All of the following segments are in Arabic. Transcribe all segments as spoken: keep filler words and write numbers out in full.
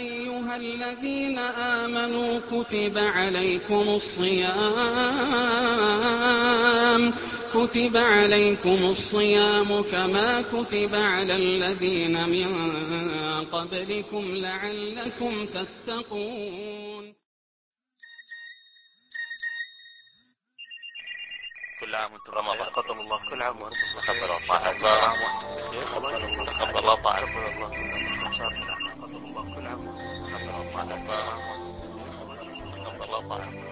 أيها الذين آمنوا كتب عليكم الصيام كتب عليكم الصيام كما كتب على الذين من قبلكم لعلكم تتقون. كل عام وانتم رمضان بخير. تقبل الله. كل عام وانتم بخير. تقبل الله شهر طاعتكم. رمضان وانتم بخير. تقبل الله تقبل الله طاعتكم. تقبل الله تقبل الله كل عام وانتم تقبل الله طاعتكم.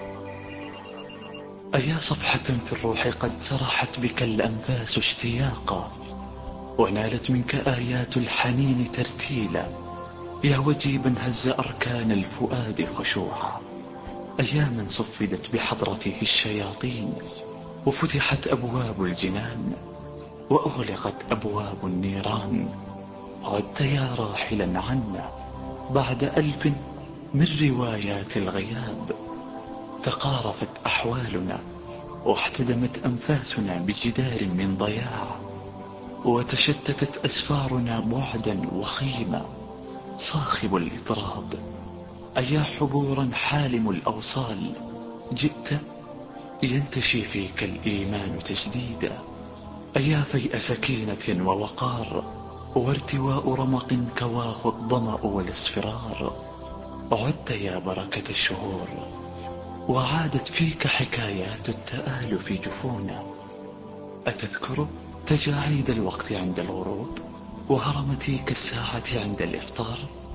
أيا صفحة في الروح قد سرحت بك الأنفاس اشتياقا، ونالت منك آيات الحنين ترتيلا، يا وجيبا هز أركان الفؤاد خشوعا. أياما صفدت بحضرته الشياطين، وفتحت أبواب الجنان، وأغلقت أبواب النيران. عدت يا راحلا عنا بعد ألف من روايات الغياب. تقارفت أحوالنا واحتدمت أنفاسنا بجدار من ضياع، وتشتتت أسفارنا بعدا وخيما صاخب الإضراب. أيا حبورا حالم الأوصال، جئت ينتشي فيك الإيمان تجديدا. أيا فيء سكينة ووقار، وارتواء رمق كواه الظمأ والاصفرار. عدت يا بركة الشهور، وعادت فيك حكايات التآلف جفونا. أتذكر تجاعيد الوقت عند الغروب، وهرمتيك الساعة عند الإفطار؟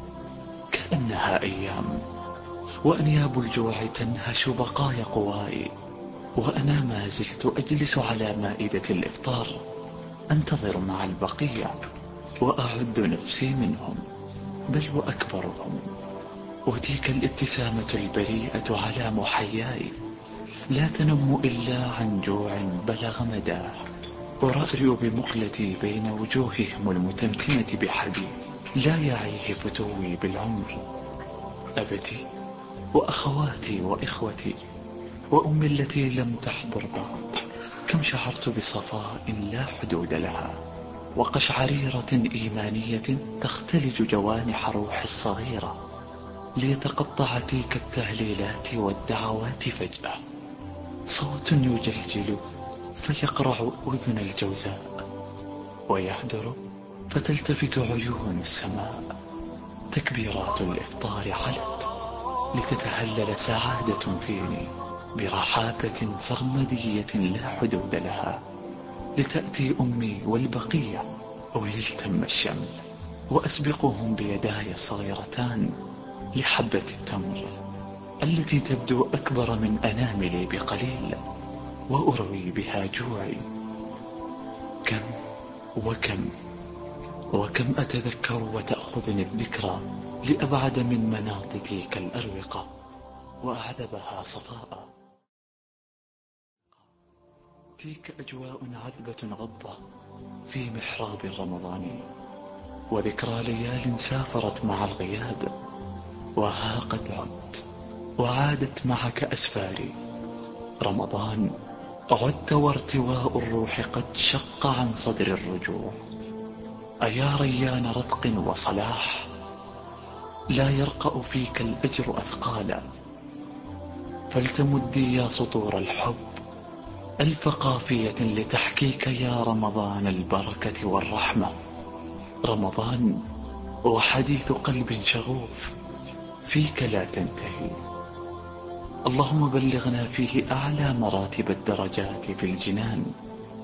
كأنها أيام، وأنياب الجوع تنهش بقايا قواي، وأنا ما زلت أجلس على مائدة الإفطار أنتظر مع البقية، وأعد نفسي منهم بل وأكبرهم. وتلك الابتسامة البريئة على محياي لا تنم إلا عن جوع بلغ مداه. أرأرئ بمقلتي بين وجوههم المتمتمة بحديث لا يعيه فتوي بالعمر. أبتي وأخواتي وإخوتي وأمي التي لم تحضر بعد، كم شعرت بصفاء لا حدود لها، وقشعريرة إيمانية تختلج جوانح روحي الصغيرة، ليتقطع تلك التهليلات والدعوات فجأة. صوت يجلجل فيقرع أذن الجوزاء، ويهدر فتلتفت عيون السماء. تكبيرات الإفطار علت لتتهلل سعادة فيني برحابة سرمدية لا حدود لها، لتأتي أمي والبقية ويلتم الشمل، وأسبقهم بيداي الصغيرتان لحبة التمر التي تبدو أكبر من أناملي بقليل، وأروي بها جوعي. كم وكم وكم أتذكر وتأخذني الذكرى لأبعد من مناط تلك الأروقة وأعذبها صفاء. تلك أجواء عذبة غضة في محراب رمضاني، وذكرى ليال سافرت مع الغياب، وها قد عدت وعادت معك أسفاري. رمضان عدت وارتواء الروح قد شق عن صدر الرجوع. أيا ريان رتق وصلاح، لا يرقأ فيك الأجر أثقالا، فلتمدي يا سطور الحب ألف قافية لتحكيك يا رمضان البركة والرحمة. رمضان وحديث قلب شغوف فيك لا تنتهي. اللهم بلغنا فيه أعلى مراتب الدرجات في الجنان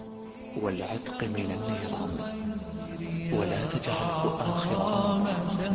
والعتق من النيران، ولا تجعله آخر أمرنا.